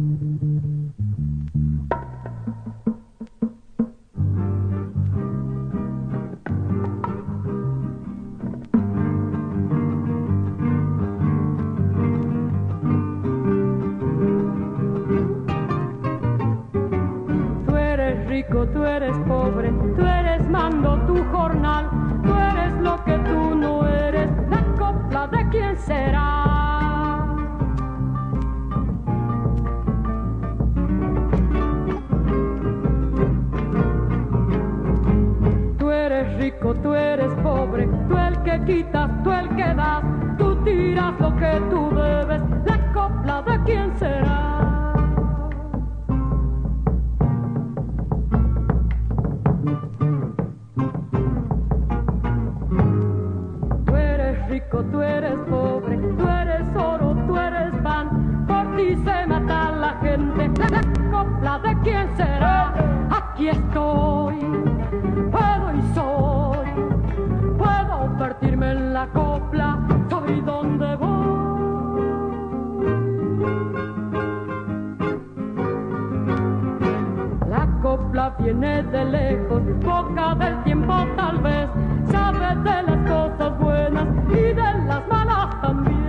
Tú eres pobre, tú eres mando tu jornal, tú eres lo que tú no eres, la copla de quién será. Tú eres rico, tú eres pobre, tú el que quitas, tú el que das, tú tiras lo que tú debes, la copla de quién será. Tú eres pobre, tú eres oro, tú eres pan, por ti se mata la gente, la copla de quién será. Aquí estoy, puedo y soy, puedo partirme en la copla, soy donde voy. La copla viene de lejos, boca del tiempo tal vez, sabe de las cosas buenas y de las malas también.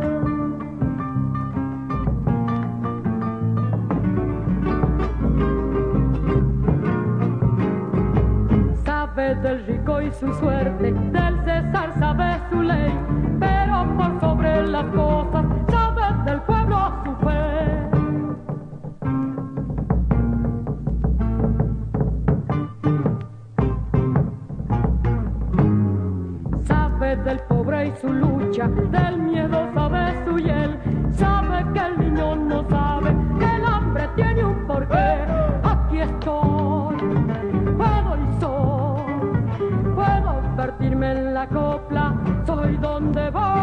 Sabe del rico y su suerte, del César sabe su ley, pero por sobre las cosas sabe del pueblo su fe. Del pobre y su lucha, del miedo sabe su hiel, sabe que el niño no sabe que el hambre tiene un porqué. Aquí estoy, puedo y soy, puedo partirme en la copla, soy donde voy.